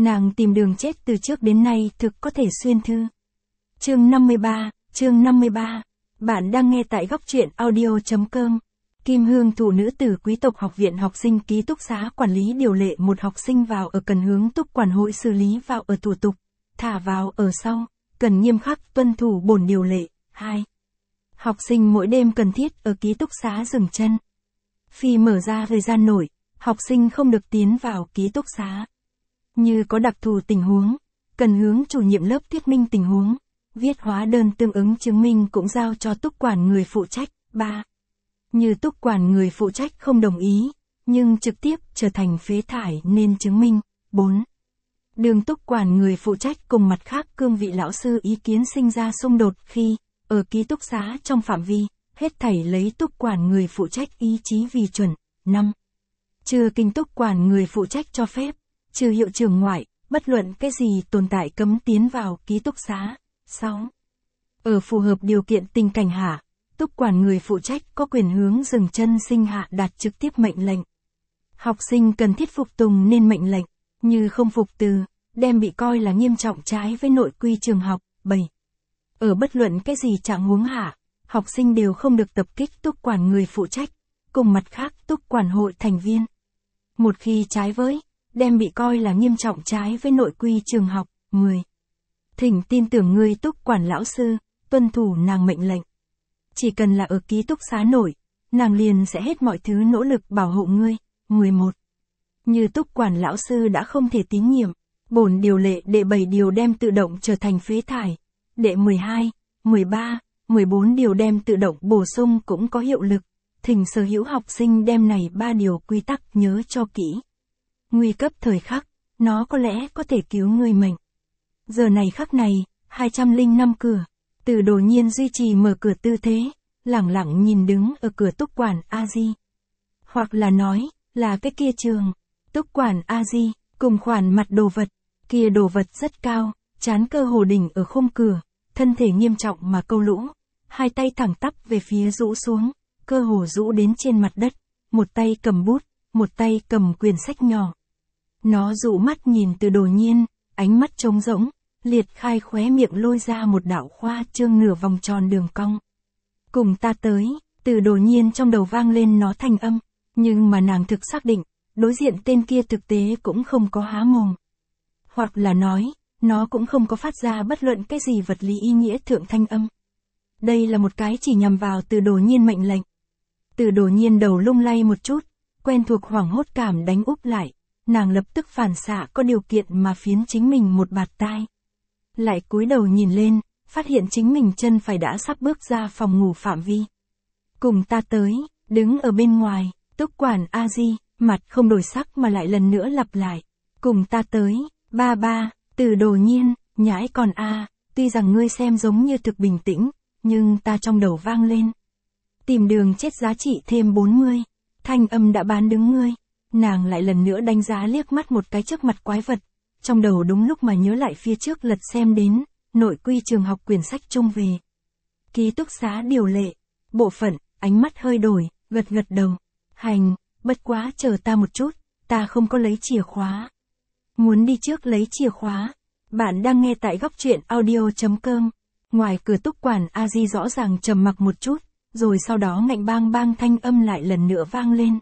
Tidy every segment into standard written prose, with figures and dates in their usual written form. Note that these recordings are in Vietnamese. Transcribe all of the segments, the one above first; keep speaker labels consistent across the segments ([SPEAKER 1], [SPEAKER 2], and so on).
[SPEAKER 1] Nàng tìm đường chết từ trước đến nay thực có thể xuyên thư. Chương 53. Bạn đang nghe tại góc truyện audio.com. Kim Hương Thụ nữ tử quý tộc học viện học sinh ký túc xá quản lý điều lệ một học sinh vào ở cần hướng túc quản hội xử lý vào ở thủ tục, thả vào ở sau, cần nghiêm khắc tuân thủ bổn điều lệ. 2. Học sinh mỗi đêm cần thiết ở ký túc xá dừng chân. Phi mở ra thời gian nổi, học sinh không được tiến vào ký túc xá. Như có đặc thù tình huống, cần hướng chủ nhiệm lớp thuyết minh tình huống, viết hóa đơn tương ứng chứng minh cũng giao cho túc quản người phụ trách. 3. Như túc quản người phụ trách không đồng ý, nhưng trực tiếp trở thành phế thải nên chứng minh. 4. Đường túc quản người phụ trách cùng mặt khác cương vị lão sư ý kiến sinh ra xung đột khi, ở ký túc xá trong phạm vi, hết thảy lấy túc quản người phụ trách ý chí vì chuẩn. 5. Trừ kinh túc quản người phụ trách cho phép, trừ hiệu trưởng ngoại, bất luận cái gì tồn tại cấm tiến vào ký túc xá. 6. Ở phù hợp điều kiện tình cảnh hạ, túc quản người phụ trách có quyền hướng dừng chân sinh hạ đạt trực tiếp mệnh lệnh. Học sinh cần thiết phục tùng nên mệnh lệnh, như không phục từ, đem bị coi là nghiêm trọng trái với nội quy trường học. 7. Ở bất luận cái gì trạng huống hạ, học sinh đều không được tập kích túc quản người phụ trách, cùng mặt khác túc quản hội thành viên. Một khi trái với, đem bị coi là nghiêm trọng trái với nội quy trường học. 10. Thỉnh tin tưởng người túc quản lão sư, tuân thủ nàng mệnh lệnh. Chỉ cần là ở ký túc xá nổi, nàng liền sẽ hết mọi thứ nỗ lực bảo hộ ngươi. 11. Như túc quản lão sư đã không thể tín nhiệm, bổn điều lệ đệ 7 điều đem tự động trở thành phế thải, đệ 12, 13, 14 điều đem tự động bổ sung cũng có hiệu lực. Thỉnh sở hữu học sinh đem này 3 điều quy tắc nhớ cho kỹ. Nguy cấp thời khắc, nó có lẽ có thể cứu người mệnh. Giờ này khắc này, 205 cửa, Từ Đồ Nhiên duy trì mở cửa tư thế, lẳng lặng nhìn đứng ở cửa túc quản A-di. Hoặc là nói, là cái kia trường, túc quản A-di, cùng khoản mặt đồ vật, kia đồ vật rất cao, chán cơ hồ đỉnh ở khung cửa, thân thể nghiêm trọng mà câu lũ, hai tay thẳng tắp về phía rũ xuống, cơ hồ rũ đến trên mặt đất, một tay cầm bút, một tay cầm quyển sách nhỏ. Nó dụ mắt nhìn Từ Đồ Nhiên, ánh mắt trống rỗng, liệt khai khóe miệng lôi ra một đạo khoa trương nửa vòng tròn đường cong. Cùng ta tới, Từ Đồ Nhiên trong đầu vang lên nó thanh âm, nhưng mà nàng thực xác định, đối diện tên kia thực tế cũng không có há mồm. Hoặc là nói, nó cũng không có phát ra bất luận cái gì vật lý ý nghĩa thượng thanh âm. Đây là một cái chỉ nhằm vào Từ Đồ Nhiên mệnh lệnh. Từ Đồ Nhiên đầu lung lay một chút, quen thuộc hoảng hốt cảm đánh úp lại, nàng lập tức phản xạ có điều kiện mà phiến chính mình một bạt tai. Lại cúi đầu nhìn lên, phát hiện chính mình chân phải đã sắp bước ra phòng ngủ phạm vi. Cùng ta tới, đứng ở bên ngoài, túc quản A-di, mặt không đổi sắc mà lại lần nữa lặp lại. Cùng ta tới, ba, Từ Đồ Nhiên, nhãi còn a, tuy rằng ngươi xem giống như thực bình tĩnh, nhưng ta trong đầu vang lên. Tìm đường chết giá trị thêm 40, thanh âm đã bán đứng ngươi. Nàng lại lần nữa đánh giá liếc mắt một cái trước mặt quái vật, trong đầu đúng lúc mà nhớ lại phía trước lật xem đến, nội quy trường học quyển sách chung về. Ký túc xá điều lệ, bộ phận, ánh mắt hơi đổi, gật đầu. Hành, bất quá chờ ta một chút, ta không có lấy chìa khóa. Muốn đi trước lấy chìa khóa. Bạn đang nghe tại góc truyện audio.com. Ngoài cửa túc quản A-di rõ ràng trầm mặc một chút, rồi sau đó ngạnh bang bang thanh âm lại lần nữa vang lên.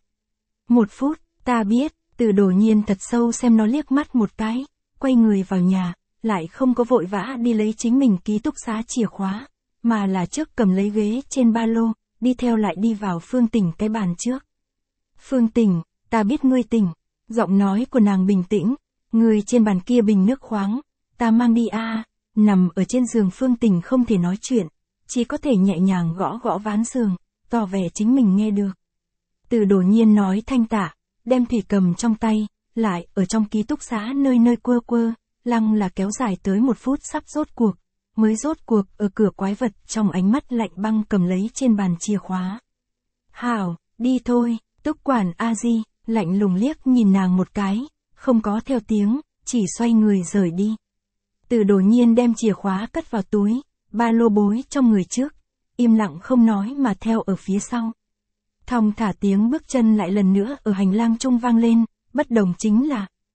[SPEAKER 1] 1 phút, ta biết. Từ Đồ Nhiên thật sâu xem nó liếc mắt một cái, quay người vào nhà, lại không có vội vã đi lấy chính mình ký túc xá chìa khóa, mà là trước cầm lấy ghế trên ba lô, đi theo lại đi vào Phương Tình cái bàn trước. Phương Tình, ta biết ngươi tỉnh. Giọng nói của nàng bình tĩnh, người trên bàn kia bình nước khoáng, ta mang đi a. Nằm ở trên giường Phương Tình không thể nói chuyện, chỉ có thể nhẹ nhàng gõ ván giường, tỏ vẻ chính mình nghe được. Từ Đồ Nhiên nói thanh tạ, đem thủy cầm trong tay, lại ở trong ký túc xá nơi nơi quơ, lăng là kéo dài tới 1 phút sắp rốt cuộc, mới rốt cuộc ở cửa quái vật trong ánh mắt lạnh băng cầm lấy trên bàn chìa khóa. Hảo, đi thôi, túc quản A-di, lạnh lùng liếc nhìn nàng một cái, không có theo tiếng, chỉ xoay người rời đi. Từ Đồ Nhiên đem chìa khóa cất vào túi, ba lô bối trong người trước, im lặng không nói mà theo ở phía sau. Thong thả tiếng bước chân lại lần nữa ở hành lang trung vang lên, bất đồng chính là,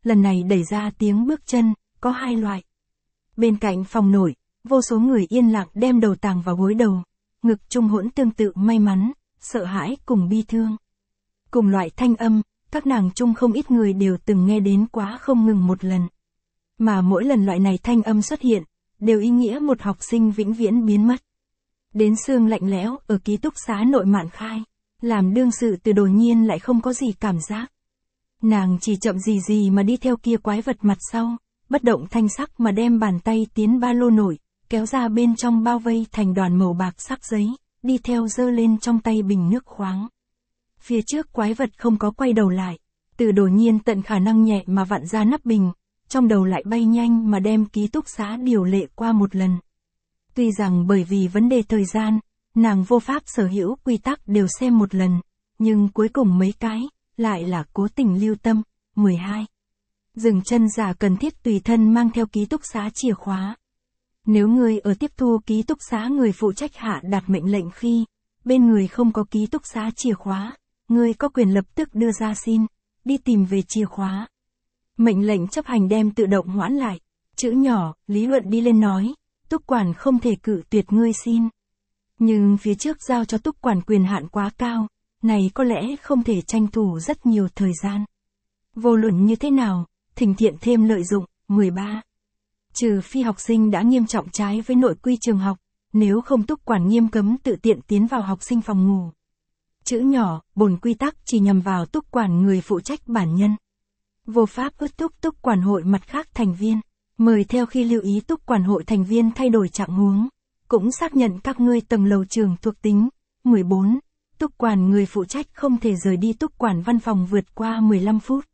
[SPEAKER 1] lần này đẩy ra tiếng bước chân, có hai loại. Bên cạnh phòng nổi, vô số người yên lặng đem đầu tàng vào gối đầu, ngực chung hỗn tương tự may mắn, sợ hãi cùng bi thương. Cùng loại thanh âm, các nàng chung không ít người đều từng nghe đến quá không ngừng một lần. Mà mỗi lần loại này thanh âm xuất hiện, đều ý nghĩa một học sinh vĩnh viễn biến mất. Đến xương lạnh lẽo ở ký túc xá nội Mạn Khai, làm đương sự Từ Đồ Nhiên lại không có gì cảm giác. Nàng chỉ chậm gì mà đi theo kia quái vật mặt sau, bất động thanh sắc mà đem bàn tay tiến ba lô nổi, kéo ra bên trong bao vây thành đoàn màu bạc sắc giấy, đi theo giơ lên trong tay bình nước khoáng. Phía trước quái vật không có quay đầu lại, Từ Đồ Nhiên tận khả năng nhẹ mà vặn ra nắp bình, trong đầu lại bay nhanh mà đem ký túc xá điều lệ qua một lần. Tuy rằng bởi vì vấn đề thời gian, nàng vô pháp sở hữu quy tắc đều xem một lần, nhưng cuối cùng mấy cái, lại là cố tình lưu tâm. 12. Dừng chân giả cần thiết tùy thân mang theo ký túc xá chìa khóa. Nếu người ở tiếp thu ký túc xá người phụ trách hạ đạt mệnh lệnh khi, bên người không có ký túc xá chìa khóa, người có quyền lập tức đưa ra xin, đi tìm về chìa khóa. Mệnh lệnh chấp hành đem tự động hoãn lại. Chữ nhỏ, lý luận đi lên nói, túc quản không thể cự tuyệt ngươi xin. Nhưng phía trước giao cho túc quản quyền hạn quá cao, này có lẽ không thể tranh thủ rất nhiều thời gian. Vô luận như thế nào, thỉnh thiện thêm lợi dụng. 13. Trừ phi học sinh đã nghiêm trọng trái với nội quy trường học, nếu không túc quản nghiêm cấm tự tiện tiến vào học sinh phòng ngủ. Chữ nhỏ, bổn quy tắc chỉ nhằm vào túc quản người phụ trách bản nhân. Vô pháp ước thúc túc quản hội mặt khác thành viên, mời theo khi lưu ý túc quản hội thành viên thay đổi trạng huống, cũng xác nhận các ngươi tầng lầu trường thuộc tính. 14. Túc quản người phụ trách không thể rời đi túc quản văn phòng vượt qua 15 phút.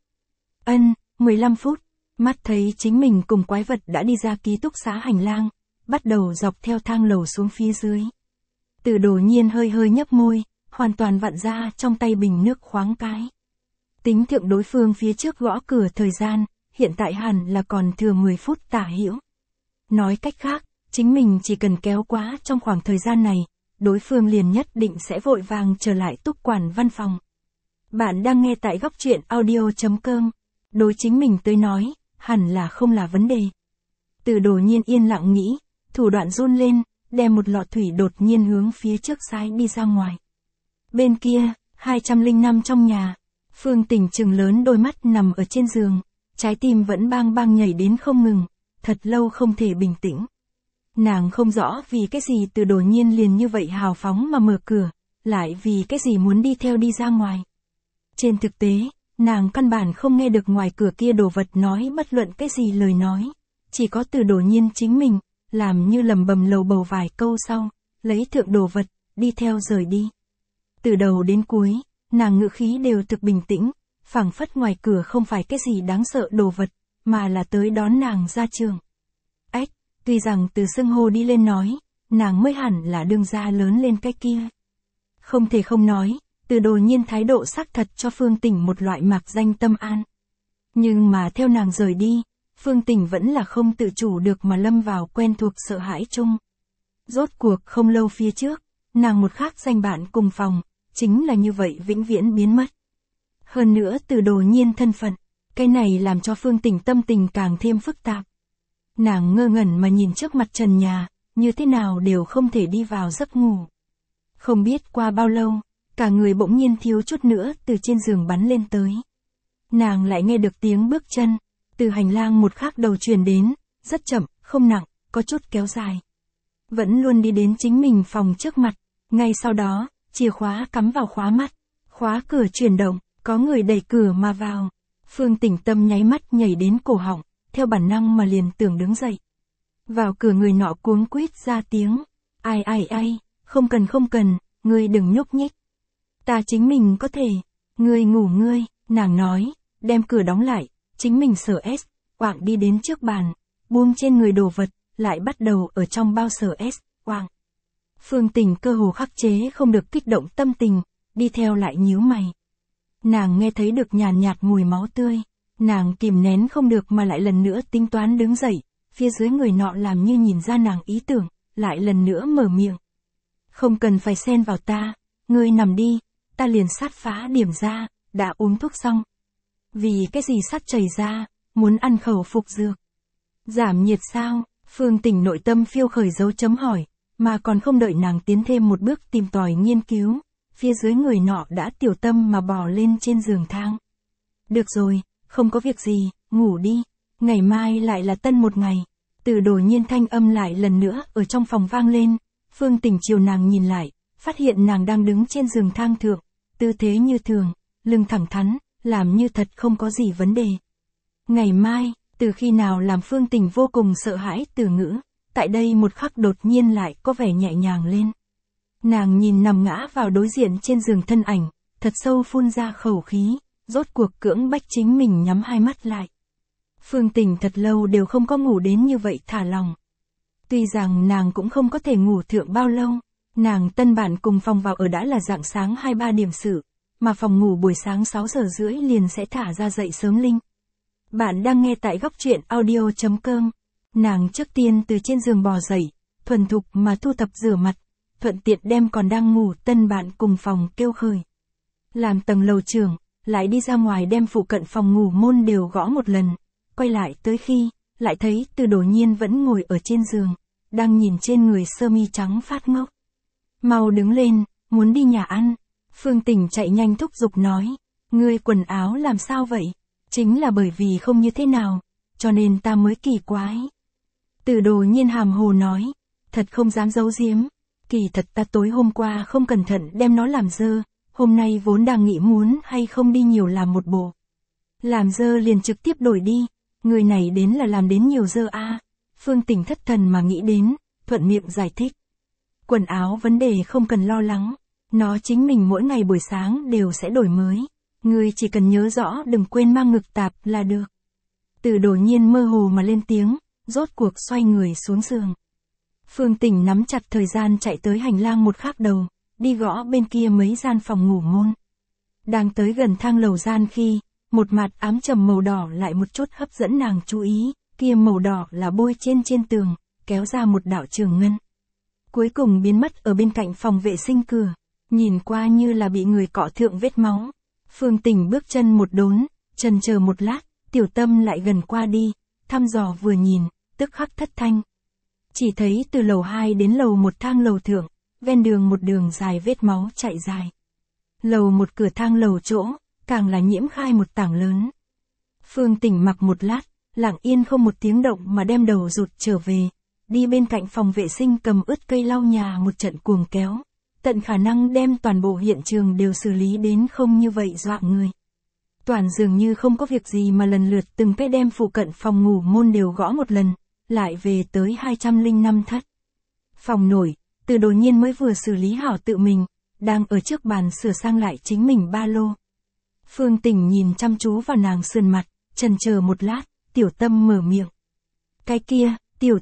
[SPEAKER 1] 15 phút, mắt thấy chính mình cùng quái vật đã đi ra ký túc xá hành lang, bắt đầu dọc theo thang lầu xuống phía dưới. Từ Đồ Nhiên hơi nhấp môi, hoàn toàn vặn ra trong tay bình nước khoáng cái. Tính thượng đối phương phía trước gõ cửa thời gian, hiện tại hẳn là còn thừa 10 phút tả hữu. Nói cách khác, chính mình chỉ cần kéo quá trong khoảng thời gian này, đối phương liền nhất định sẽ vội vàng trở lại túc quản văn phòng. Bạn đang nghe tại góc truyện audio.com. Đối chính mình tới nói, hẳn là không là vấn đề. Từ Đồ Nhiên yên lặng nghĩ, thủ đoạn run lên, đem một lọ thủy đột nhiên hướng phía trước sai đi ra ngoài. Bên kia, 205 trong nhà, Phương Tình trừng lớn đôi mắt nằm ở trên giường, trái tim vẫn bang bang nhảy đến không ngừng, thật lâu không thể bình tĩnh. Nàng không rõ vì cái gì Từ Đồ Nhiên liền như vậy hào phóng mà mở cửa, lại vì cái gì muốn đi theo đi ra ngoài. Trên thực tế, nàng căn bản không nghe được ngoài cửa kia đồ vật nói bất luận cái gì lời nói, chỉ có Từ Đồ Nhiên chính mình, làm như lầm bầm lầu bầu vài câu sau, lấy thượng đồ vật, đi theo rời đi. Từ đầu đến cuối, nàng ngữ khí đều thực bình tĩnh, phảng phất ngoài cửa không phải cái gì đáng sợ đồ vật, mà là tới đón nàng ra trường. Tuy rằng từ xưng hô đi lên nói, nàng mới hẳn là đương gia lớn lên cái kia. Không thể không nói, Từ Đồ Nhiên thái độ xác thật cho Phương Tình một loại mạc danh tâm an. Nhưng mà theo nàng rời đi, Phương Tình vẫn là không tự chủ được mà lâm vào quen thuộc sợ hãi chung. Rốt cuộc không lâu phía trước, nàng một khác danh bạn cùng phòng, chính là như vậy vĩnh viễn biến mất. Hơn nữa Từ Đồ Nhiên thân phận, cái này làm cho Phương Tình tâm tình càng thêm phức tạp. Nàng ngơ ngẩn mà nhìn trước mặt trần nhà, như thế nào đều không thể đi vào giấc ngủ. Không biết qua bao lâu, cả người bỗng nhiên thiếu chút nữa từ trên giường bắn lên tới. Nàng lại nghe được tiếng bước chân, từ hành lang một khác đầu truyền đến, rất chậm, không nặng, có chút kéo dài. Vẫn luôn đi đến chính mình phòng trước mặt, ngay sau đó, chìa khóa cắm vào khóa mắt, khóa cửa chuyển động, có người đẩy cửa mà vào. Phương Tình tâm nháy mắt nhảy đến cổ họng, theo bản năng mà liền tưởng đứng dậy. Vào cửa người nọ cuống quýt ra tiếng, ai, không cần, ngươi đừng nhúc nhích. Ta chính mình có thể, ngươi ngủ ngươi, nàng nói, đem cửa đóng lại, chính mình sở S, quạng đi đến trước bàn, buông trên người đồ vật, lại bắt đầu ở trong bao sở S, quạng. Phương Tình cơ hồ khắc chế không được kích động tâm tình, đi theo lại nhíu mày. Nàng nghe thấy được nhàn nhạt mùi máu tươi. Nàng kìm nén không được mà lại lần nữa tính toán đứng dậy, phía dưới người nọ làm như nhìn ra nàng ý tưởng, lại lần nữa mở miệng. Không cần phải xen vào ta, ngươi nằm đi, ta liền sát phá điểm ra, đã uống thuốc xong. Vì cái gì sát chảy ra, muốn ăn khẩu phục dược. Giảm nhiệt sao? Phương Tình nội tâm phiêu khởi dấu chấm hỏi, mà còn không đợi nàng tiến thêm một bước tìm tòi nghiên cứu, phía dưới người nọ đã tiểu tâm mà bò lên trên giường thang. Được rồi, không có việc gì, ngủ đi, ngày mai lại là tân một ngày. Từ Đồ Nhiên thanh âm lại lần nữa ở trong phòng vang lên, Phương Tình chiều nàng nhìn lại, phát hiện nàng đang đứng trên giường thang thượng, tư thế như thường, lưng thẳng thắn, làm như thật không có gì vấn đề. Ngày mai, từ khi nào làm Phương Tình vô cùng sợ hãi từ ngữ, tại đây một khắc đột nhiên lại có vẻ nhẹ nhàng lên. Nàng nhìn nằm ngã vào đối diện trên giường thân ảnh, thật sâu phun ra khẩu khí, rốt cuộc cưỡng bách chính mình nhắm hai mắt lại. Phương Tình thật lâu đều không có ngủ đến như vậy thả lòng. Tuy rằng nàng cũng không có thể ngủ thượng bao lâu, nàng tân bản cùng phòng vào ở đã là rạng sáng 2-3 điểm sự, mà phòng ngủ buổi sáng 6 giờ rưỡi liền sẽ thả ra dậy sớm linh. Bạn đang nghe tại góc truyện audio.com. Nàng trước tiên từ trên giường bò dậy, thuần thục mà thu thập rửa mặt, thuận tiện đem còn đang ngủ tân bạn cùng phòng kêu khởi. Làm tầng lầu trưởng, lại đi ra ngoài đem phụ cận phòng ngủ môn đều gõ một lần, quay lại tới khi, lại thấy Từ Đồ Nhiên vẫn ngồi ở trên giường, đang nhìn trên người sơ mi trắng phát ngốc. Mau đứng lên, muốn đi nhà ăn. Phương Tình chạy nhanh thúc giục nói, ngươi quần áo làm sao vậy? Chính là bởi vì không như thế nào, cho nên ta mới kỳ quái. Từ Đồ Nhiên hàm hồ nói, thật không dám giấu giếm, kỳ thật ta tối hôm qua không cẩn thận đem nó làm dơ, hôm nay vốn đang nghĩ muốn hay không đi nhiều làm một bộ. Làm dơ liền trực tiếp đổi đi, người này đến là làm đến nhiều dơ a. Phương Tình thất thần mà nghĩ đến, thuận miệng giải thích. Quần áo vấn đề không cần lo lắng, nó chính mình mỗi ngày buổi sáng đều sẽ đổi mới. Ngươi chỉ cần nhớ rõ đừng quên mang ngực tạp là được. Từ Đồ Nhiên mơ hồ mà lên tiếng, rốt cuộc xoay người xuống giường. Phương Tình nắm chặt thời gian chạy tới hành lang một khác đầu, đi gõ bên kia mấy gian phòng ngủ môn. Đang tới gần thang lầu gian khi, một mặt ám trầm màu đỏ lại một chút hấp dẫn nàng chú ý, kia màu đỏ là bôi trên tường, kéo ra một đạo trường ngân. Cuối cùng biến mất ở bên cạnh phòng vệ sinh cửa, nhìn qua như là bị người cọ thượng vết máu. Phương Tình bước chân một đốn, chần chờ một lát, tiểu tâm lại gần qua đi, thăm dò vừa nhìn, tức khắc thất thanh. Chỉ thấy từ lầu 2 đến lầu 1 thang lầu thượng, ven đường một đường dài vết máu chạy dài. Lầu 1 cửa thang lầu chỗ, càng là nhiễm khai một tảng lớn. Phương Tình mặc một lát, lặng yên không một tiếng động mà đem đầu rụt trở về, đi bên cạnh phòng vệ sinh cầm ướt cây lau nhà một trận cuồng kéo. Tận khả năng đem toàn bộ hiện trường đều xử lý đến không như vậy dọa người. Toàn dường như không có việc gì mà lần lượt từng cái đem phụ cận phòng ngủ môn đều gõ một lần, lại về tới 205 thất. Phòng nổi, Từ Đồ Nhiên mới vừa xử lý hảo tự mình, đang ở trước bàn sửa sang lại chính mình ba lô. Phương Tình nhìn chăm chú vào nàng sườn mặt, chần chờ một lát, tiểu tâm mở miệng. Cái kia, tiểu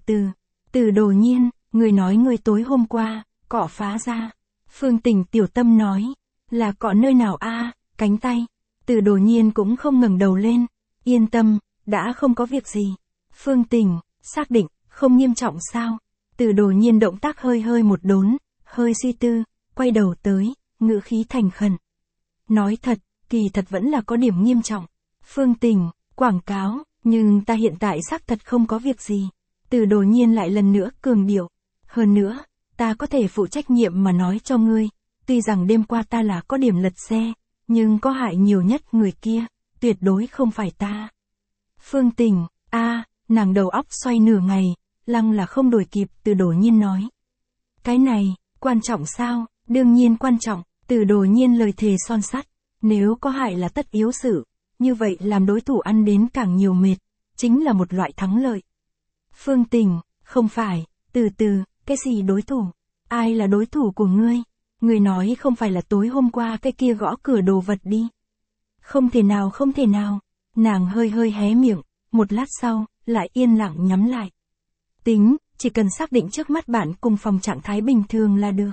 [SPEAKER 1] Từ Đồ Nhiên, người nói người tối hôm qua, cọ phá ra. Phương Tình tiểu tâm nói, là cọ nơi nào a? Cánh tay. Từ Đồ Nhiên cũng không ngẩng đầu lên, yên tâm, đã không có việc gì. Phương Tình, xác định, không nghiêm trọng sao? Từ Đồ Nhiên động tác hơi một đốn, hơi suy tư, quay đầu tới, ngữ khí thành khẩn. Nói thật, kỳ thật vẫn là có điểm nghiêm trọng. Phương Tình, quảng cáo, nhưng ta hiện tại xác thật không có việc gì. Từ Đồ Nhiên lại lần nữa cường điệu. Hơn nữa, ta có thể phụ trách nhiệm mà nói cho ngươi, tuy rằng đêm qua ta là có điểm lật xe, nhưng có hại nhiều nhất người kia, tuyệt đối không phải ta. Phương Tình, nàng đầu óc xoay nửa ngày, lăng là không đổi kịp. Từ Đồ Nhiên nói. Cái này, quan trọng sao? Đương nhiên quan trọng. Từ Đồ Nhiên lời thề son sắt, nếu có hại là tất yếu sự, như vậy làm đối thủ ăn đến càng nhiều mệt, chính là một loại thắng lợi. Phương Tình, không phải, từ, cái gì đối thủ? Ai là đối thủ của ngươi? Ngươi nói không phải là tối hôm qua cái kia gõ cửa đồ vật đi. Không thể nào. Nàng hơi hé miệng, một lát sau, lại yên lặng nhắm lại. Tính, chỉ cần xác định trước mắt bạn cùng phòng trạng thái bình thường là được.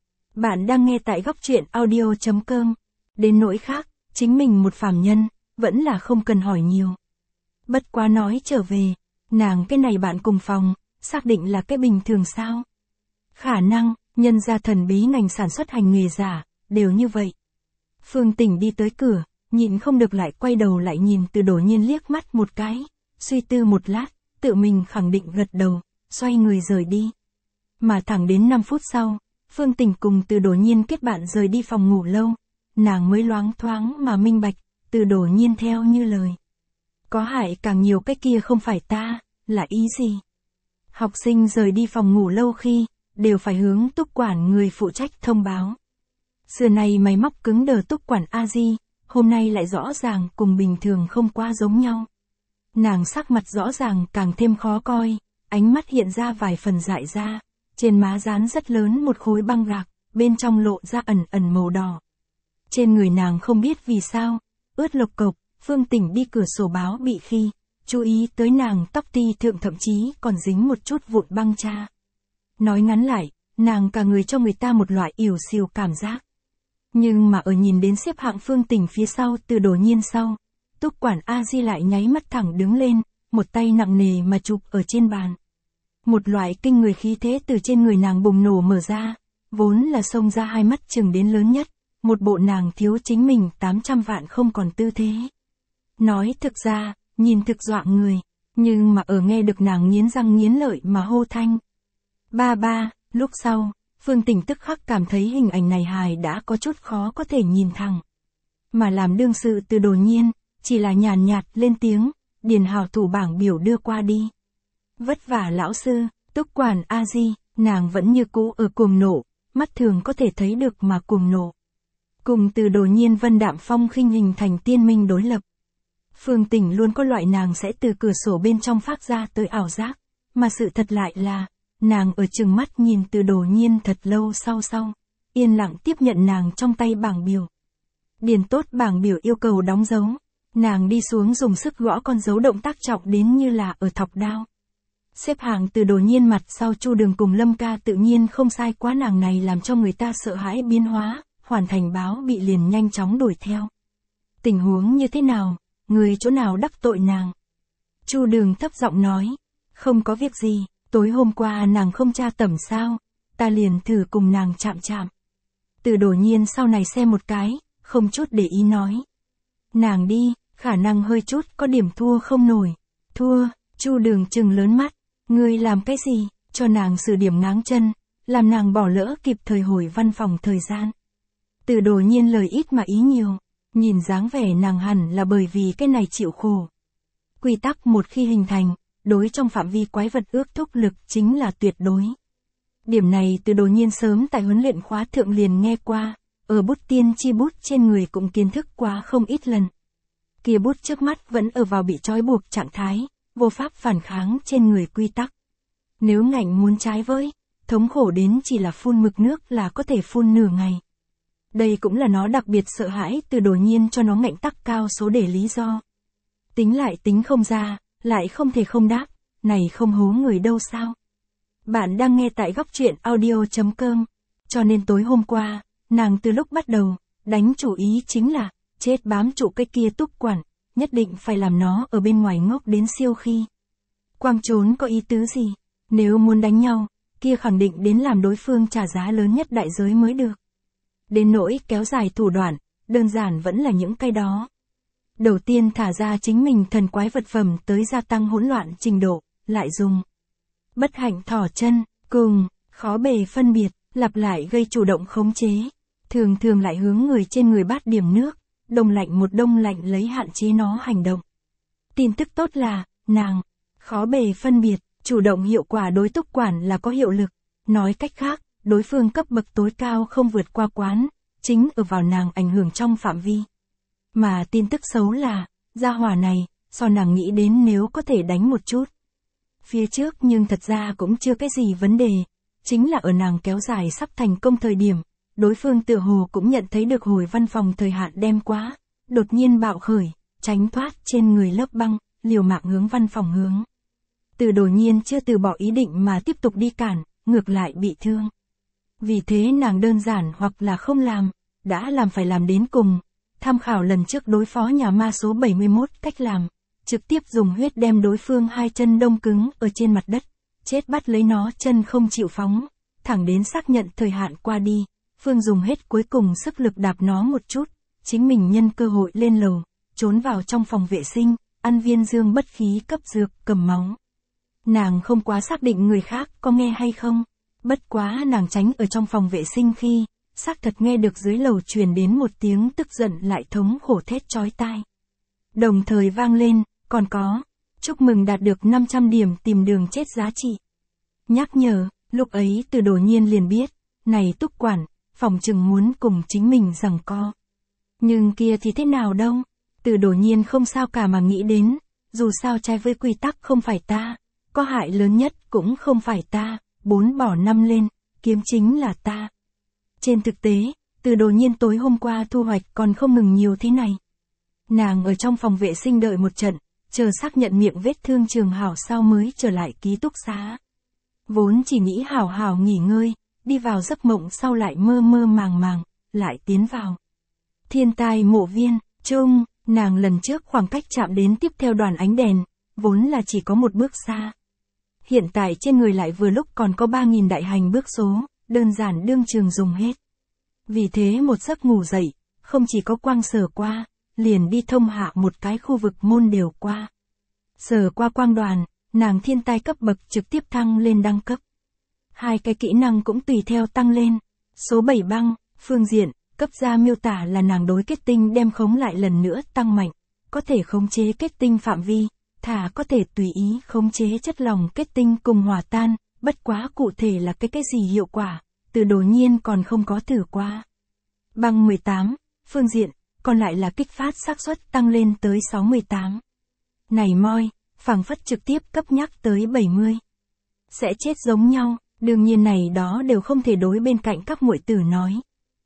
[SPEAKER 1] Bạn đang nghe tại góc truyện audio.com. Đến nỗi khác, chính mình một phàm nhân, vẫn là không cần hỏi nhiều. Bất quá nói trở về, nàng cái này bạn cùng phòng, xác định là cái bình thường sao? Khả năng, nhân gia thần bí ngành sản xuất hành nghề giả, đều như vậy. Phương Tình đi tới cửa, nhịn không được lại quay đầu lại nhìn Từ Đổ Nhiên liếc mắt một cái, suy tư một lát, tự mình khẳng định gật đầu, xoay người rời đi. Mà thẳng đến 5 phút sau, Phương Tình cùng Từ Đổ Nhiên kết bạn rời đi phòng ngủ lâu, nàng mới loáng thoáng mà minh bạch, Từ Đổ Nhiên theo như lời. Có hại càng nhiều cái kia không phải ta, là ý gì? Học sinh rời đi phòng ngủ lâu khi, đều phải hướng túc quản người phụ trách thông báo. Xưa này máy móc cứng đờ túc quản A-di, hôm nay lại rõ ràng cùng bình thường không quá giống nhau. Nàng sắc mặt rõ ràng càng thêm khó coi, ánh mắt hiện ra vài phần dại ra, trên má dán rất lớn một khối băng gạc, bên trong lộ ra ẩn ẩn màu đỏ. Trên người nàng không biết vì sao, ướt lộc cộc, Phương Tình đi cửa sổ báo bị khi, chú ý tới nàng tóc ti thượng thậm chí còn dính một chút vụn băng cha. Nói ngắn lại, nàng cả người cho người ta một loại ỉu xìu cảm giác. Nhưng mà ở nhìn đến xếp hạng Phương Tình phía sau Từ Đổ Nhiên sau, túc quản A-di lại nháy mắt thẳng đứng lên, một tay nặng nề mà chụp ở trên bàn. Một loại kinh người khí thế từ trên người nàng bùng nổ mở ra, vốn là xông ra hai mắt chừng đến lớn nhất, một bộ nàng thiếu chính mình 800 vạn không còn tư thế. Nói thực ra, nhìn thực dọa người, nhưng mà ở nghe được nàng nghiến răng nghiến lợi mà hô thanh. Ba ba, lúc sau, Phương Tình tức khắc cảm thấy hình ảnh này hài đã có chút khó có thể nhìn thẳng. Mà làm đương sự Từ Đổ Nhiên, chỉ là nhàn nhạt lên tiếng, điền hào thủ bảng biểu đưa qua đi. Vất vả lão sư, túc quản A-di, nàng vẫn như cũ ở cuồng nộ, mắt thường có thể thấy được mà cuồng nộ. Cùng Từ Đổ Nhiên vân đạm phong khinh hình thành tiên minh đối lập. Phương Tình luôn có loại nàng sẽ từ cửa sổ bên trong phát ra tới ảo giác, mà sự thật lại là, nàng ở chừng mắt nhìn Từ Đổ Nhiên thật lâu sau, yên lặng tiếp nhận nàng trong tay bảng biểu. Điền tốt bảng biểu yêu cầu đóng dấu, nàng đi xuống dùng sức gõ con dấu động tác trọng đến như là ở thọc đao. Xếp hàng Từ Đổ Nhiên mặt sau Chu Đường cùng Lâm Ca tự nhiên không sai quá, nàng này làm cho người ta sợ hãi biến hóa, hoàn thành báo bị liền nhanh chóng đuổi theo. Tình huống như thế nào, người chỗ nào đắc tội nàng? Chu Đường thấp giọng nói, không có việc gì, tối hôm qua nàng không tra tẩm sao, ta liền thử cùng nàng chạm. Từ Đổ Nhiên sau này xem một cái, không chút để ý nói. Nàng đi, khả năng hơi chút có điểm thua không nổi. Thua, Chu Đường trừng lớn mắt, ngươi làm cái gì, cho nàng xử điểm ngáng chân, làm nàng bỏ lỡ kịp thời hồi văn phòng thời gian. Từ Đổ Nhiên lời ít mà ý nhiều, nhìn dáng vẻ nàng hẳn là bởi vì cái này chịu khổ. Quy tắc một khi hình thành, đối trong phạm vi quái vật ước thúc lực chính là tuyệt đối. Điểm này Từ Đổ Nhiên sớm tại huấn luyện khóa thượng liền nghe qua, ở bút tiên chi bút trên người cũng kiến thức qua không ít lần. Kia bút trước mắt vẫn ở vào bị trói buộc trạng thái, vô pháp phản kháng trên người quy tắc. Nếu ngạnh muốn trái với, thống khổ đến chỉ là phun mực nước là có thể phun nửa ngày. Đây cũng là nó đặc biệt sợ hãi Từ Đổ Nhiên cho nó ngạnh tắc cao số để lý do. Tính lại tính không ra, lại không thể không đáp, này không hố người đâu sao. Bạn đang nghe tại góc truyện audio.com, cho nên tối hôm qua, nàng từ lúc bắt đầu, đánh chủ ý chính là, chết bám trụ cái kia túc quản, nhất định phải làm nó ở bên ngoài ngốc đến siêu khi. Quang trốn có ý tứ gì, nếu muốn đánh nhau, kia khẳng định đến làm đối phương trả giá lớn nhất đại giới mới được. Đến nỗi kéo dài thủ đoạn, đơn giản vẫn là những cái đó. Đầu tiên thả ra chính mình thần quái vật phẩm tới gia tăng hỗn loạn trình độ, lại dùng bất hạnh thỏ chân, cùng, khó bề phân biệt, lặp lại gây chủ động khống chế. Thường lại hướng người trên người bát điểm nước, đông lạnh một đông lạnh lấy hạn chế nó hành động. Tin tức tốt là, nàng, khó bề phân biệt, chủ động hiệu quả đối túc quản là có hiệu lực. Nói cách khác, đối phương cấp bậc tối cao không vượt qua quán, chính ở vào nàng ảnh hưởng trong phạm vi. Mà tin tức xấu là, gia hỏa này, so nàng nghĩ đến nếu có thể đánh một chút. Phía trước nhưng thật ra cũng chưa cái gì vấn đề, chính là ở nàng kéo dài sắp thành công thời điểm, đối phương tựa hồ cũng nhận thấy được hồi văn phòng thời hạn đem quá, đột nhiên bạo khởi, tránh thoát trên người lớp băng, liều mạng hướng văn phòng hướng. Từ Đổ Nhiên chưa từ bỏ ý định mà tiếp tục đi cản, ngược lại bị thương. Vì thế nàng đơn giản hoặc là không làm, đã làm phải làm đến cùng. Tham khảo lần trước đối phó nhà ma số 71 cách làm, trực tiếp dùng huyết đem đối phương hai chân đông cứng ở trên mặt đất, chết bắt lấy nó chân không chịu phóng, thẳng đến xác nhận thời hạn qua đi, Phương dùng hết cuối cùng sức lực đạp nó một chút, chính mình nhân cơ hội lên lầu, trốn vào trong phòng vệ sinh, ăn viên dương bất khí cấp dược, cầm máu. Nàng không quá xác định người khác có nghe hay không, bất quá nàng tránh ở trong phòng vệ sinh khi, xác thật nghe được dưới lầu truyền đến một tiếng tức giận lại thống khổ thét chói tai. Đồng thời vang lên, còn có, chúc mừng đạt được 500 điểm tìm đường chết giá trị. Nhắc nhở, lúc ấy Từ Đồ Nhiên liền biết, này Túc quản, phòng chừng muốn cùng chính mình giằng co. Nhưng kia thì thế nào đâu, Từ Đồ Nhiên không sao cả mà nghĩ đến, dù sao trái với quy tắc không phải ta, có hại lớn nhất cũng không phải ta, 4 bỏ 5 lên, kiếm chính là ta. Trên thực tế, Từ Đồ Nhiên tối hôm qua thu hoạch còn không ngừng nhiều thế này. Nàng ở trong phòng vệ sinh đợi một trận, chờ xác nhận miệng vết thương trường hảo sau mới trở lại ký túc xá. Vốn chỉ nghĩ hảo hảo nghỉ ngơi, đi vào giấc mộng sau lại mơ mơ màng màng, lại tiến vào. Thiên tai mộ viên, chung, nàng lần trước khoảng cách chạm đến tiếp theo đoàn ánh đèn, vốn là chỉ có một bước xa. Hiện tại trên người lại vừa lúc còn có 3.000 đại hành bước số, đơn giản đương trường dùng hết. Vì thế một giấc ngủ dậy, không chỉ có quang sở qua, liền đi thông hạ một cái khu vực môn đều qua. Sở qua quang đoàn, nàng thiên tai cấp bậc trực tiếp thăng lên đăng cấp. 2 cái kỹ năng cũng tùy theo tăng lên. Số 7 băng, phương diện, cấp ra miêu tả là nàng đối kết tinh đem khống lại lần nữa tăng mạnh, có thể khống chế kết tinh phạm vi, thả có thể tùy ý khống chế chất lỏng kết tinh cùng hòa tan, bất quá cụ thể là cái gì hiệu quả, Từ Đồ Nhiên còn không có thử qua. Băng 18, phương diện, còn lại là kích phát xác suất tăng lên tới 68. Này moi, phảng phất trực tiếp cấp nhắc tới 70. Sẽ chết giống nhau, đương nhiên này đó đều không thể đối bên cạnh các muội tử nói.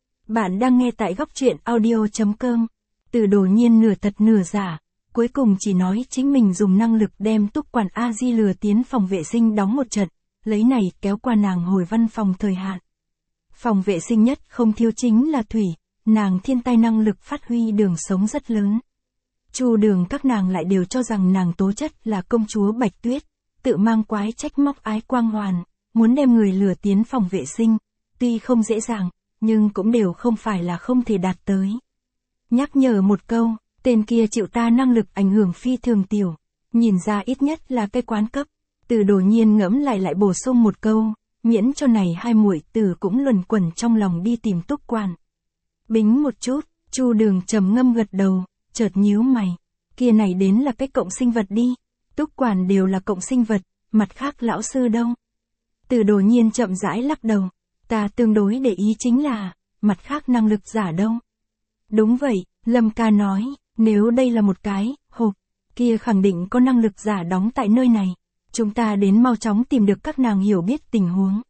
[SPEAKER 1] Bạn đang nghe tại góc truyện audio.com. Từ Đồ Nhiên nửa thật nửa giả, cuối cùng chỉ nói chính mình dùng năng lực đem Túc quản A Di lừa tiến phòng vệ sinh đóng một trận, lấy này kéo qua nàng hồi văn phòng thời hạn. Phòng vệ sinh nhất không thiếu chính là thủy, nàng thiên tai năng lực phát huy đường sống rất lớn. Chu Đường các nàng lại đều cho rằng nàng tố chất là công chúa Bạch Tuyết, tự mang quái trách móc ái quang hoàn, muốn đem người lừa tiến phòng vệ sinh, tuy không dễ dàng, nhưng cũng đều không phải là không thể đạt tới. Nhắc nhở một câu, tên kia chịu ta năng lực ảnh hưởng phi thường tiểu, nhìn ra ít nhất là cái quán cấp. Từ Đồ Nhiên ngẫm lại bổ sung một câu, miễn cho này 2 muội tử cũng luẩn quẩn trong lòng đi tìm Túc quản. Bính một chút, Chu Đường trầm ngâm gật đầu, chợt nhíu mày, kia này đến là cái cộng sinh vật đi, Túc quản đều là cộng sinh vật, mặt khác lão sư đâu. Từ Đồ Nhiên chậm rãi lắc đầu, ta tương đối để ý chính là, mặt khác năng lực giả đâu. Đúng vậy, Lâm ca nói, nếu đây là một cái hộp, kia khẳng định có năng lực giả đóng tại nơi này, chúng ta đến mau chóng tìm được các nàng hiểu biết tình huống.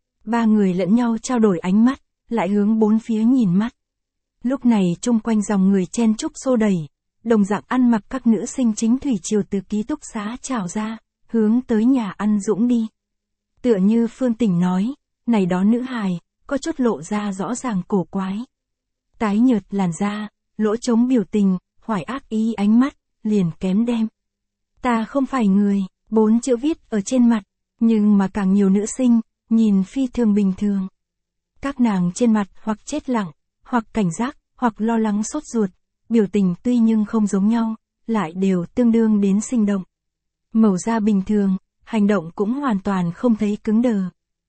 [SPEAKER 1] 3 người lẫn nhau trao đổi ánh mắt, lại hướng bốn phía nhìn mắt. Lúc này chung quanh dòng người chen chúc xô đẩy, đồng dạng ăn mặc các nữ sinh chính thủy triều từ ký túc xá trào ra, hướng tới nhà ăn dũng đi. Tựa như Phương Tỉnh nói, này đó nữ hài, có chút lộ ra rõ ràng cổ quái. Tái nhợt làn da, lỗ trống biểu tình, hoài ác ý ánh mắt, liền kém đem. Ta không phải người, 4 chữ viết ở trên mặt, nhưng mà càng nhiều nữ sinh, nhìn phi thường bình thường. Các nàng trên mặt hoặc chết lặng, hoặc cảnh giác, hoặc lo lắng sốt ruột, biểu tình tuy nhưng không giống nhau, lại đều tương đương đến sinh động. Màu da bình thường, hành động cũng hoàn toàn không thấy cứng đờ.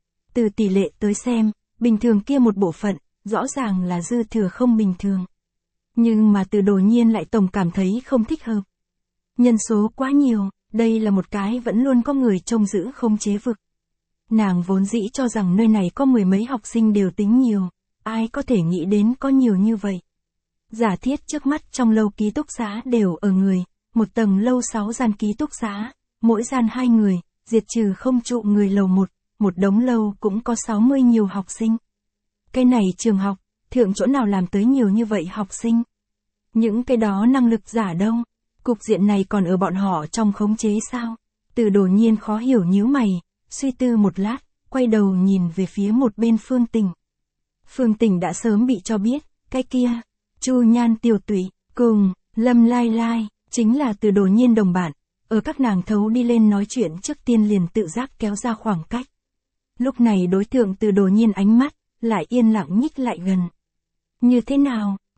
[SPEAKER 1] Từ tỷ lệ tới xem, bình thường kia một bộ phận, rõ ràng là dư thừa không bình thường. Nhưng mà Từ Đồ Nhiên lại tổng cảm thấy không thích hợp. Nhân số quá nhiều, đây là một cái vẫn luôn có người trông giữ không chế vực. Nàng vốn dĩ cho rằng nơi này có 10 mấy học sinh đều tính nhiều, ai có thể nghĩ đến có nhiều như vậy. Giả thiết trước mắt trong lâu ký túc xá đều ở người, một tầng lâu 6 gian ký túc xá, mỗi gian 2 người, diệt trừ không trụ người lầu 1, một đống lâu cũng có 60 nhiều học sinh. Cái này trường học, thượng chỗ nào làm tới nhiều như vậy học sinh? Những cái đó năng lực giả đâu? Cục diện này còn ở bọn họ trong khống chế sao? Từ Đồ Nhiên khó hiểu nhíu mày, suy tư một lát, quay đầu nhìn về phía một bên Phương Tỉnh. Phương Tỉnh đã sớm bị cho biết, cái kia, Chu Nhan Tiểu Tụy, cùng, Lâm Lai Lai, chính là Từ Đồ Nhiên đồng bạn, ở các nàng thấu đi lên nói chuyện trước tiên liền tự giác kéo ra khoảng cách. Lúc này đối tượng Từ Đồ Nhiên ánh mắt, lại yên lặng nhích lại gần. Như thế nào,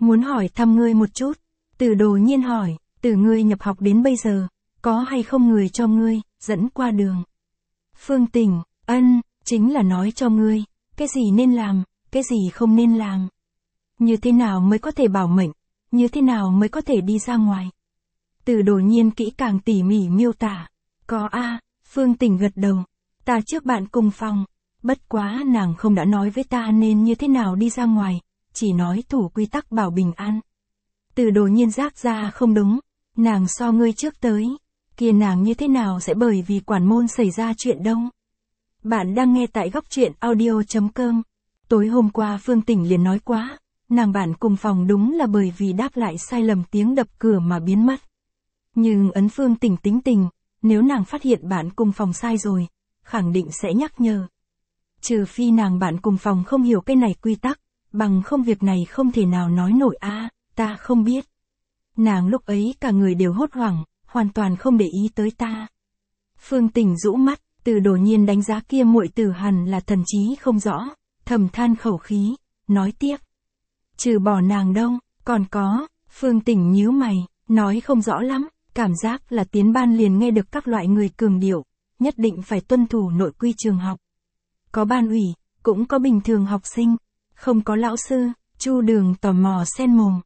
[SPEAKER 1] Muốn hỏi thăm ngươi một chút. Từ Đồ Nhiên hỏi, từ ngươi nhập học đến bây giờ, có hay không người cho ngươi, dẫn qua đường? Phương Tình, ân, chính là nói cho ngươi, cái gì nên làm, cái gì không nên làm. Như thế nào mới có thể bảo mệnh, như thế nào mới có thể đi ra ngoài. Từ Đồ Nhiên kỹ càng tỉ mỉ miêu tả. Có a, Phương Tình gật đầu. Ta trước bạn cùng phòng. Bất quá nàng không đã nói với ta nên như thế nào đi ra ngoài, chỉ nói thủ quy tắc bảo bình an. Từ Đồ Nhiên giác ra không đúng, nàng so ngươi trước tới. Kia nàng như thế nào sẽ bởi vì quản môn xảy ra chuyện đâu. Bạn đang nghe tại góc truyện audio.com. Tối hôm qua Phương Tình liền nói quá, nàng bạn cùng phòng đúng là bởi vì đáp lại sai lầm tiếng đập cửa mà biến mất. Nhưng ấn Phương Tình tính tình, nếu nàng phát hiện bạn cùng phòng sai rồi, khẳng định sẽ nhắc nhở. Trừ phi nàng bạn cùng phòng không hiểu cái này quy tắc, bằng không việc này không thể nào nói nổi a, ta không biết. Nàng lúc ấy cả người đều hốt hoảng, hoàn toàn không để ý tới ta. Phương Tình rũ mắt, Từ Đồ Nhiên đánh giá kia muội tử hẳn là thần trí không rõ, thầm than khẩu khí, nói tiếp. Trừ bỏ nàng đâu, còn có, Phương Tình nhíu mày, nói không rõ lắm, cảm giác là tiến ban liền nghe được các loại người cường điệu, nhất định phải tuân thủ nội quy trường học. Có ban ủy, cũng có bình thường học sinh, không có lão sư. Chu Đường tò mò xen mồm.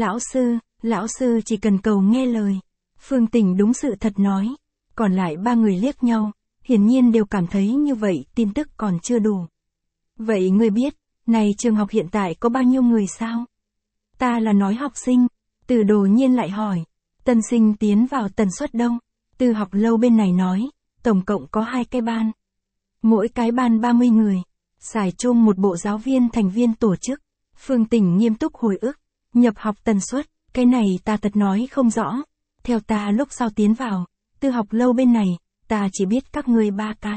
[SPEAKER 1] Lão sư chỉ cần cầu nghe lời. Phương Tình đúng sự thật nói. Còn lại ba người liếc nhau, hiển nhiên đều cảm thấy như vậy tin tức còn chưa đủ. Vậy ngươi biết, này trường học hiện tại có bao nhiêu người sao? Ta là nói học sinh. Từ Đồ Nhiên lại hỏi. Tân sinh tiến vào tần suất đông. Từ học lâu bên này nói, tổng cộng có 2 cái ban. Mỗi cái ban 30 người. Xài chung một bộ giáo viên thành viên tổ chức. Phương Tình nghiêm túc hồi ức. Nhập học tần suất, cái này ta thật nói không rõ. Theo ta lúc sau tiến vào, Từ học lâu bên này, ta chỉ biết các ngươi 3 cái.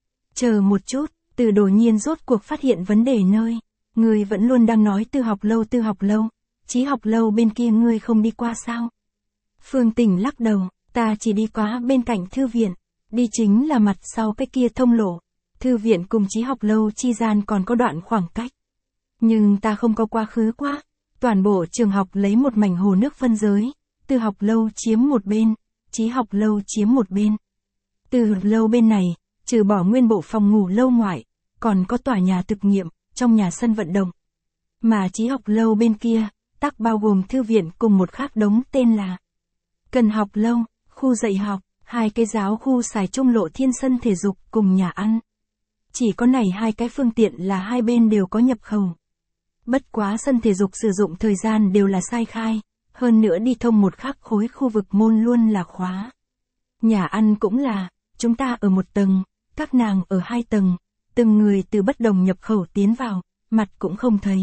[SPEAKER 1] Chờ một chút, Từ Đồ Nhiên rốt cuộc phát hiện vấn đề nơi. Ngươi vẫn luôn đang nói Từ học lâu. Chí học lâu bên kia ngươi không đi qua sao? Phương Tình lắc đầu, ta chỉ đi qua bên cạnh thư viện. Đi chính là mặt sau cái kia thông lộ. Thư viện cùng chí học lâu chi gian còn có đoạn khoảng cách. Nhưng ta không có quá khứ qua. Toàn bộ trường học lấy một mảnh hồ nước phân giới. Từ học lâu chiếm một bên, chí học lâu chiếm một bên. Từ học lâu bên này, trừ bỏ nguyên bộ phòng ngủ lâu ngoại, còn có tòa nhà thực nghiệm, trong nhà sân vận động. Mà chí học lâu bên kia, tắc bao gồm thư viện cùng một khác đống tên là Cần học lâu, khu dạy học, 2 cái giáo khu xài chung lộ thiên sân thể dục cùng nhà ăn. Chỉ có này 2 cái phương tiện là hai bên đều có nhập khẩu. Bất quá sân thể dục sử dụng thời gian đều là sai khai, hơn nữa đi thông một khác khối khu vực môn luôn là khóa. Nhà ăn cũng là, chúng ta ở 1 tầng, các nàng ở 2 tầng, từng người từ bất đồng nhập khẩu tiến vào, mặt cũng không thấy.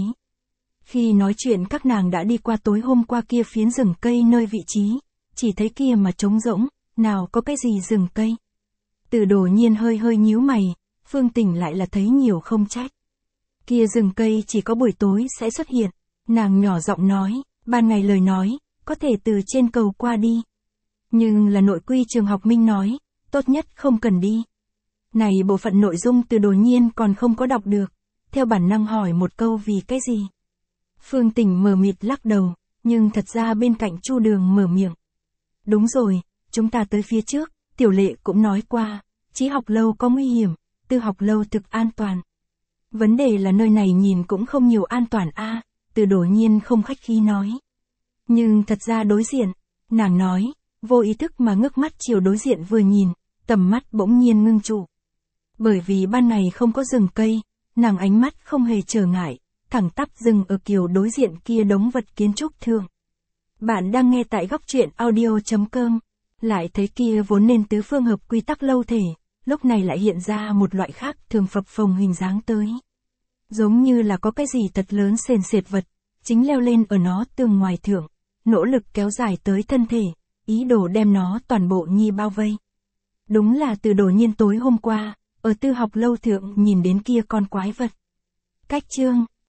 [SPEAKER 1] Khi nói chuyện các nàng đã đi qua tối hôm qua kia phiến rừng cây nơi vị trí, chỉ thấy kia mà trống rỗng, nào có cái gì rừng cây. Từ Đồ Nhiên hơi nhíu mày, Phương Tình lại là thấy nhiều không trách. Kia rừng cây chỉ có buổi tối sẽ xuất hiện, nàng nhỏ giọng nói, ban ngày lời nói, có thể từ trên cầu qua đi. Nhưng là nội quy trường học minh nói, tốt nhất không cần đi. Này bộ phận nội dung Từ Đồ Nhiên còn không có đọc được, theo bản năng hỏi một câu vì cái gì. Phương Tình mờ mịt lắc đầu, nhưng thật ra bên cạnh Chu Đường mở miệng. Đúng rồi, chúng ta tới phía trước, Tiểu Lệ cũng nói qua, chí học lâu có nguy hiểm, Từ học lâu thực an toàn. Vấn đề là nơi này nhìn cũng không nhiều an toàn a. Từ Đồ Nhiên không khách khí nói. Nhưng thật ra đối diện, nàng nói, vô ý thức mà ngước mắt chiều đối diện vừa nhìn, tầm mắt bỗng nhiên ngưng trụ. Bởi vì ban ngày không có rừng cây, nàng ánh mắt không hề trở ngại, thẳng tắp dừng ở kiểu đối diện kia đống vật kiến trúc thường. Bạn đang nghe tại góc truyện audio.com, lại thấy kia vốn nên tứ phương hợp quy tắc lâu thể, lúc này lại hiện ra một loại khác thường phập phồng hình dáng tới. Giống như là có cái gì thật lớn sền sệt vật, chính leo lên ở nó tường ngoài thượng, nỗ lực kéo dài tới thân thể, ý đồ đem nó toàn bộ nhi bao vây. Đúng là Từ Đồ Nhiên tối hôm qua, ở Tư học lâu thượng nhìn đến kia con quái vật. Cách chương